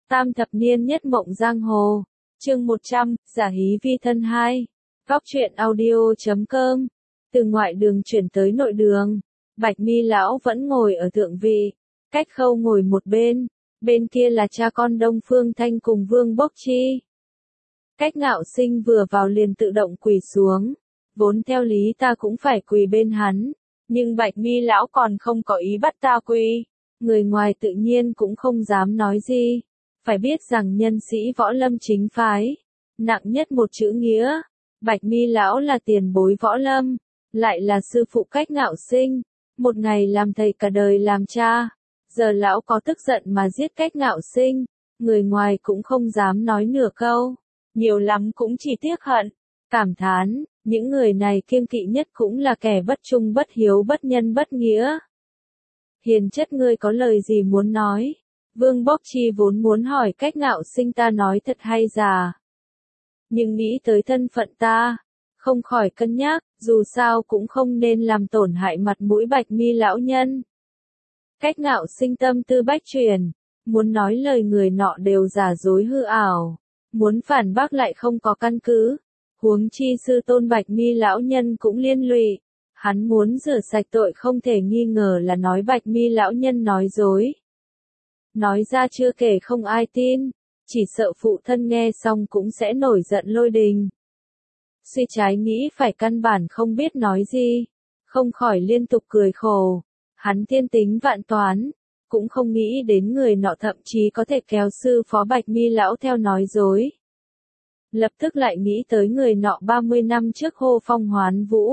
Tam thập niên nhất mộng giang hồ. Chương 100, giả hí vi thân 2. Góc truyện audio.com. Từ ngoại đường chuyển tới nội đường, Bạch Mi lão vẫn ngồi ở thượng vị, Cách Khâu ngồi một bên kia là cha con Đông Phương Thanh cùng Vương Bốc Chi. Cách Ngạo Sinh vừa vào liền tự động quỳ xuống, vốn theo lý ta cũng phải quỳ bên hắn, nhưng Bạch Mi lão còn không có ý bắt ta quỳ, người ngoài tự nhiên cũng không dám nói gì. Phải biết rằng nhân sĩ võ lâm chính phái, nặng nhất một chữ nghĩa, Bạch Mi lão là tiền bối võ lâm, lại là sư phụ Cách Ngạo Sinh, một ngày làm thầy cả đời làm cha, giờ lão có tức giận mà giết Cách Ngạo Sinh, người ngoài cũng không dám nói nửa câu, nhiều lắm cũng chỉ tiếc hận, cảm thán, những người này kiêng kỵ nhất cũng là kẻ bất trung bất hiếu bất nhân bất nghĩa. Hiền chất ngươi có lời gì muốn nói? Vương Bốc Chi vốn muốn hỏi Cách Ngạo Sinh ta nói thật hay giả. Nhưng nghĩ tới thân phận ta, không khỏi cân nhắc, dù sao cũng không nên làm tổn hại mặt mũi Bạch Mi lão nhân. Cách Ngạo Sinh tâm tư bách chuyển, muốn nói lời người nọ đều giả dối hư ảo, muốn phản bác lại không có căn cứ, huống chi sư tôn Bạch Mi lão nhân cũng liên lụy. Hắn muốn rửa sạch tội không thể nghi ngờ là nói Bạch Mi lão nhân nói dối. Nói ra chưa kể không ai tin, chỉ sợ phụ thân nghe xong cũng sẽ nổi giận lôi đình. Suy trái nghĩ phải căn bản không biết nói gì, không khỏi liên tục cười khổ. Hắn thiên tính vạn toán, cũng không nghĩ đến người nọ thậm chí có thể kéo sư phó Bạch Mi lão theo nói dối. Lập tức lại nghĩ tới người nọ 30 năm trước hô phong hoán vũ.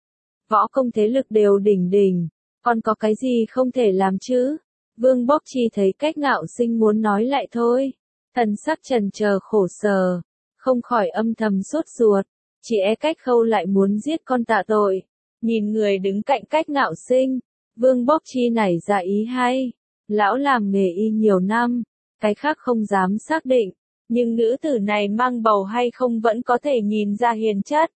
Võ công thế lực đều đỉnh đỉnh, còn có cái gì không thể làm chứ? Vương Bốc Chi thấy Cách Ngạo Sinh muốn nói lại thôi, thần sắc trần chờ khổ sở, không khỏi âm thầm sốt ruột, chỉ e Cách Khâu lại muốn giết con tạ tội. Nhìn người đứng cạnh Cách Ngạo Sinh, Vương Bốc Chi nảy ra ý hay, lão làm nghề y nhiều năm, cái khác không dám xác định, nhưng nữ tử này mang bầu hay không vẫn có thể nhìn ra hiền chất.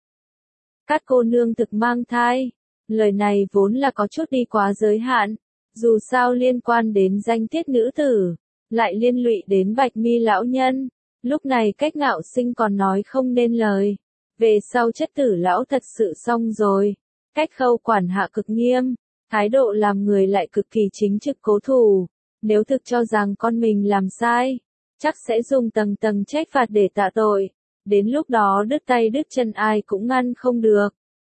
Các cô nương thực mang thai, lời này vốn là có chút đi quá giới hạn. Dù sao liên quan đến danh tiết nữ tử, lại liên lụy đến Bạch Mi lão nhân, lúc này Cách Ngạo Sinh còn nói không nên lời, về sau chất tử lão thật sự xong rồi. Cách Khâu quản hạ cực nghiêm, thái độ làm người lại cực kỳ chính trực cố thủ, nếu thực cho rằng con mình làm sai, chắc sẽ dùng tầng tầng trách phạt để tạ tội, đến lúc đó đứt tay đứt chân ai cũng ngăn không được.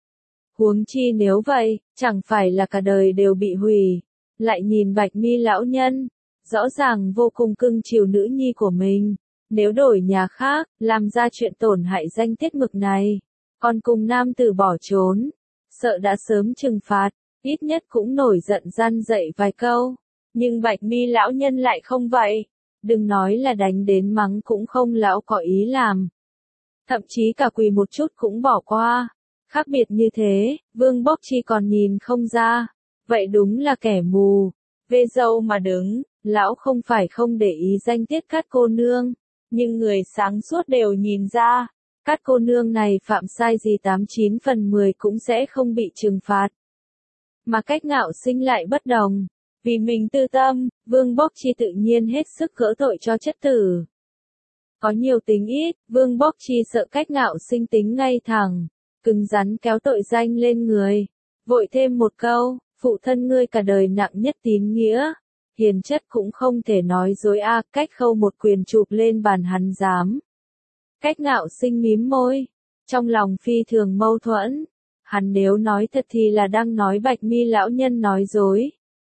Huống chi nếu vậy, chẳng phải là cả đời đều bị hủy. Lại nhìn Bạch Mi lão nhân, rõ ràng vô cùng cưng chiều nữ nhi của mình, nếu đổi nhà khác, làm ra chuyện tổn hại danh tiết mực này, còn cùng nam tử bỏ trốn, sợ đã sớm trừng phạt, ít nhất cũng nổi giận gian dạy vài câu, nhưng Bạch Mi lão nhân lại không vậy, đừng nói là đánh đến mắng cũng không lão có ý làm, thậm chí cả quỳ một chút cũng bỏ qua. Khác biệt như thế, Vương Bốc Chi còn nhìn không ra. Vậy đúng là kẻ mù, về dâu mà đứng, lão không phải không để ý danh tiết các cô nương, nhưng người sáng suốt đều nhìn ra, các cô nương này phạm sai gì 89 phần 10 cũng sẽ không bị trừng phạt. Mà Cách Ngạo Sinh lại bất đồng, vì mình tư tâm, Vương Bốc Chi tự nhiên hết sức gỡ tội cho chất tử. Có nhiều tính ít, Vương Bốc Chi sợ Cách Ngạo Sinh tính ngay thẳng, cứng rắn kéo tội danh lên người, vội thêm một câu. Phụ thân ngươi cả đời nặng nhất tín nghĩa, hiền chất cũng không thể nói dối a. Cách Khâu một quyền chụp lên bàn hắn dám. Cách Ngạo Sinh mím môi, trong lòng phi thường mâu thuẫn, hắn nếu nói thật thì là đang nói Bạch Mi lão nhân nói dối.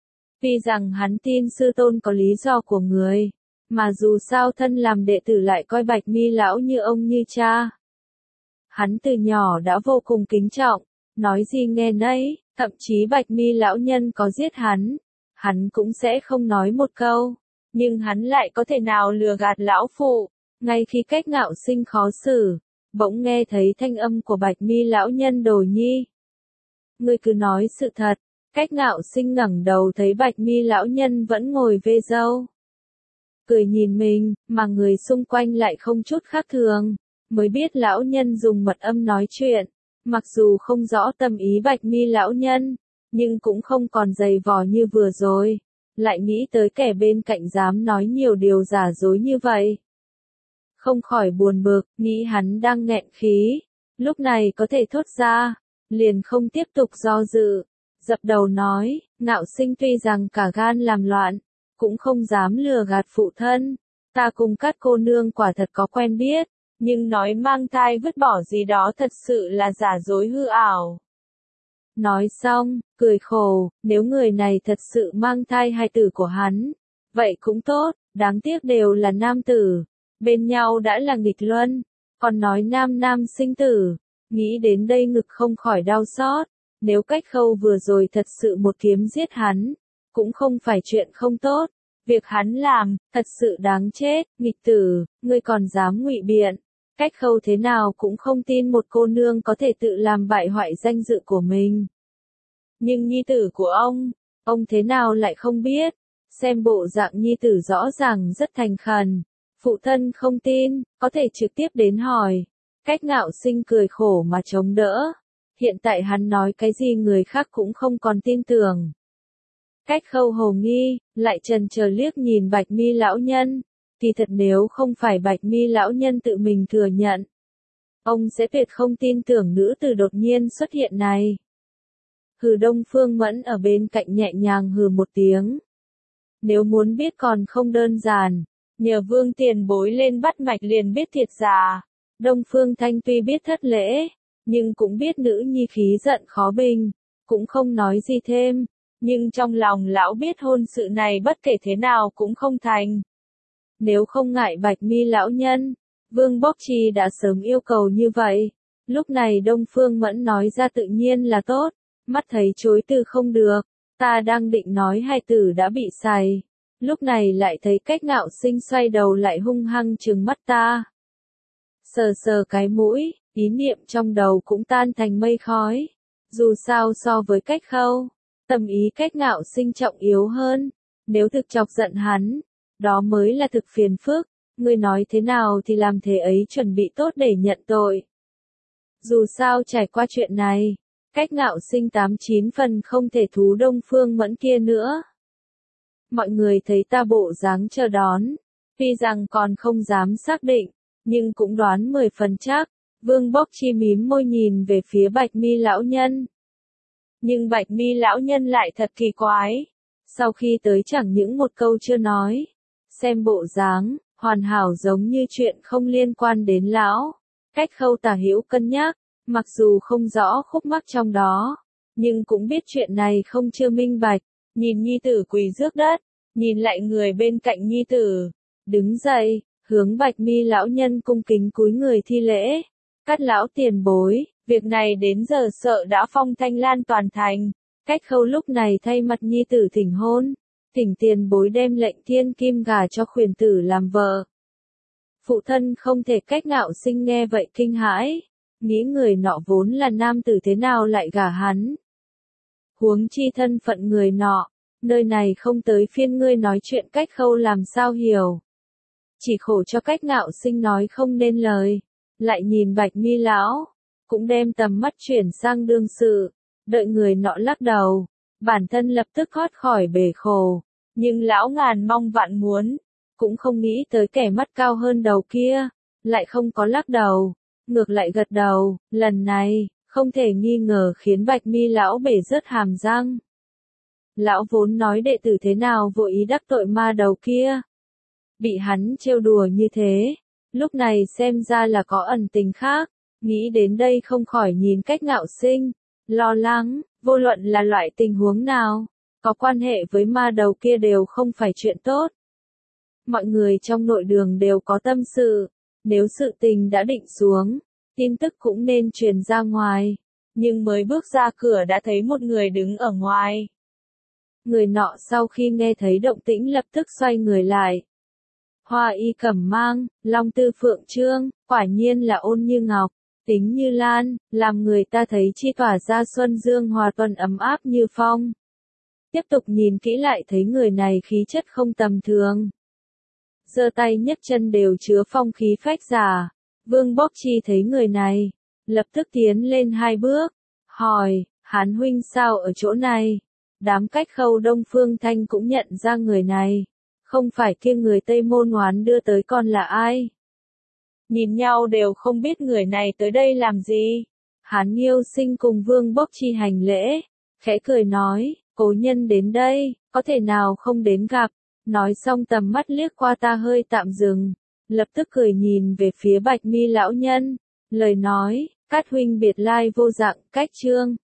Vì rằng hắn tin sư tôn có lý do của người, mà dù sao thân làm đệ tử lại coi Bạch Mi lão như ông như cha. Hắn từ nhỏ đã vô cùng kính trọng, nói gì nghe nấy. Thậm chí Bạch Mi lão nhân có giết hắn cũng sẽ không nói một câu, nhưng hắn lại có thể nào lừa gạt lão phụ. Ngay khi Cách Ngạo Sinh khó xử, bỗng nghe thấy thanh âm của Bạch Mi lão nhân Đồ Nhi. Ngươi cứ nói sự thật. Cách Ngạo Sinh ngẩng đầu thấy Bạch Mi lão nhân vẫn ngồi vê râu, cười nhìn mình, mà người xung quanh lại không chút khác thường, mới biết lão nhân dùng mật âm nói chuyện. Mặc dù không rõ tâm ý Bạch Mi lão nhân, nhưng cũng không còn dày vò như vừa rồi. lại nghĩ tới kẻ bên cạnh dám nói nhiều điều giả dối như vậy. Không khỏi buồn bực, nghĩ hắn đang nghẹn khí, lúc này có thể thốt ra, liền không tiếp tục do dự, dập đầu nói, Ngạo Sinh tuy rằng cả gan làm loạn, cũng không dám lừa gạt phụ thân, ta cùng các cô nương quả thật có quen biết, nhưng nói mang thai vứt bỏ gì đó thật sự là giả dối hư ảo. Nói xong, cười khổ, nếu người này thật sự mang thai hài tử của hắn, vậy cũng tốt, đáng tiếc đều là nam tử, bên nhau đã là nghịch luân, còn nói nam nam sinh tử, nghĩ đến đây ngực không khỏi đau xót, nếu Cách Khâu vừa rồi thật sự một kiếm giết hắn, cũng không phải chuyện không tốt, việc hắn làm, thật sự đáng chết, nghịch tử, ngươi còn dám ngụy biện. Cách Khâu thế nào cũng không tin một cô nương có thể tự làm bại hoại danh dự của mình. Nhưng nhi tử của ông thế nào lại không biết, xem bộ dạng nhi tử rõ ràng rất thành khẩn, phụ thân không tin, có thể trực tiếp đến hỏi. Cách Ngạo Sinh cười khổ mà chống đỡ, hiện tại hắn nói cái gì người khác cũng không còn tin tưởng. Cách Khâu hồ nghi, lại chần chờ liếc nhìn Bạch Mi lão nhân, kỳ thật nếu không phải Bạch Mi lão nhân tự mình thừa nhận, ông sẽ tuyệt không tin tưởng nữ tử đột nhiên xuất hiện này. Hừ, Đông Phương Mẫn ở bên cạnh nhẹ nhàng hừ một tiếng. Nếu muốn biết còn không đơn giản, nhờ Vương tiền bối lên bắt mạch liền biết thiệt giả. Đông Phương Thanh tuy biết thất lễ, nhưng cũng biết nữ nhi khí giận khó bình, cũng không nói gì thêm, nhưng trong lòng lão biết hôn sự này bất kể thế nào cũng không thành. Nếu không ngại Bạch Mi lão nhân, Vương Bốc Chi đã sớm yêu cầu như vậy, lúc này Đông Phương Mẫn nói ra tự nhiên là tốt, mắt thấy chối từ không được, ta đang định nói hài tử đã bị sày, lúc này lại thấy Cách Ngạo Sinh xoay đầu lại hung hăng trừng mắt ta. Sờ sờ cái mũi, ý niệm trong đầu cũng tan thành mây khói. Dù sao so với Cách Khâu, tâm ý Cách Ngạo Sinh trọng yếu hơn. Nếu thực chọc giận hắn, đó mới là thực phiền phức. Ngươi nói thế nào thì làm thế ấy, chuẩn bị tốt để nhận tội. Dù sao trải qua chuyện này, Cách Ngạo Sinh 89 phần không thể thú Đông Phương Mẫn kia nữa. Mọi người thấy ta bộ dáng chờ đón, tuy rằng còn không dám xác định, nhưng cũng đoán 10 phần chắc. Vương Bốc Chi mím môi nhìn về phía Bạch Mi lão nhân. Nhưng Bạch Mi lão nhân lại thật kỳ quái. Sau khi tới chẳng những một câu chưa nói. Xem bộ dáng, hoàn hảo giống như chuyện không liên quan đến lão. Cách Khâu tả hữu cân nhắc, mặc dù không rõ khúc mắc trong đó, nhưng cũng biết chuyện này không chưa minh bạch. Nhìn nhi tử quỳ rước đất, nhìn lại người bên cạnh nhi tử, đứng dậy, hướng Bạch Mi lão nhân cung kính cúi người thi lễ. Các lão tiền bối, việc này đến giờ sợ đã phong thanh lan toàn thành. Cách Khâu lúc này thay mặt nhi tử thỉnh hôn, thỉnh tiền bối đem lệnh thiên kim gả cho khuyển tử làm vợ. Phụ thân không thể. Cách Ngạo Sinh nghe vậy kinh hãi, nghĩ người nọ vốn là nam tử thế nào lại gả hắn. Huống chi thân phận người nọ, nơi này không tới phiên ngươi nói chuyện. Cách Khâu làm sao hiểu. Chỉ khổ cho Cách Ngạo Sinh nói không nên lời, lại nhìn Bạch Mi lão, cũng đem tầm mắt chuyển sang đương sự, đợi người nọ lắc đầu, bản thân lập tức thoát khỏi bể khổ, nhưng lão ngàn mong vạn muốn, cũng không nghĩ tới kẻ mắt cao hơn đầu kia, lại không có lắc đầu, ngược lại gật đầu, lần này, không thể nghi ngờ khiến Bạch Mi lão bể rớt hàm răng. Lão vốn nói đệ tử thế nào vội ý đắc tội ma đầu kia, bị hắn trêu đùa như thế, lúc này xem ra là có ẩn tình khác, nghĩ đến đây không khỏi nhìn Cách Ngạo Sinh, lo lắng, vô luận là loại tình huống nào, có quan hệ với ma đầu kia đều không phải chuyện tốt. Mọi người trong nội đường đều có tâm sự, nếu sự tình đã định xuống, tin tức cũng nên truyền ra ngoài, nhưng mới bước ra cửa đã thấy một người đứng ở ngoài. Người nọ sau khi nghe thấy động tĩnh lập tức xoay người lại. Hoa y cẩm mang, long tư phượng trương, quả nhiên là ôn như ngọc, tính như lan, làm người ta thấy chi tỏa ra xuân dương hòa tuần ấm áp như phong. Tiếp tục nhìn kỹ lại thấy người này khí chất không tầm thường. Giơ tay nhấc chân đều chứa phong khí phách giả. Vương Bốc Chi thấy người này, lập tức tiến lên 2 bước, hỏi, Hán huynh sao ở chỗ này? Đám Cách Khâu Đông Phương Thanh cũng nhận ra người này. Không phải kia người Tây Môn Ngoán đưa tới còn là ai? Nhìn nhau đều không biết người này tới đây làm gì. Hán Nghiêu Sinh cùng Vương Bốc Chi hành lễ, khẽ cười nói, cố nhân đến đây, có thể nào không đến gặp. Nói xong tầm mắt liếc qua ta hơi tạm dừng, lập tức cười nhìn về phía Bạch Mi lão nhân, lời nói, Cát huynh biệt lai vô dạng, Cách Trương.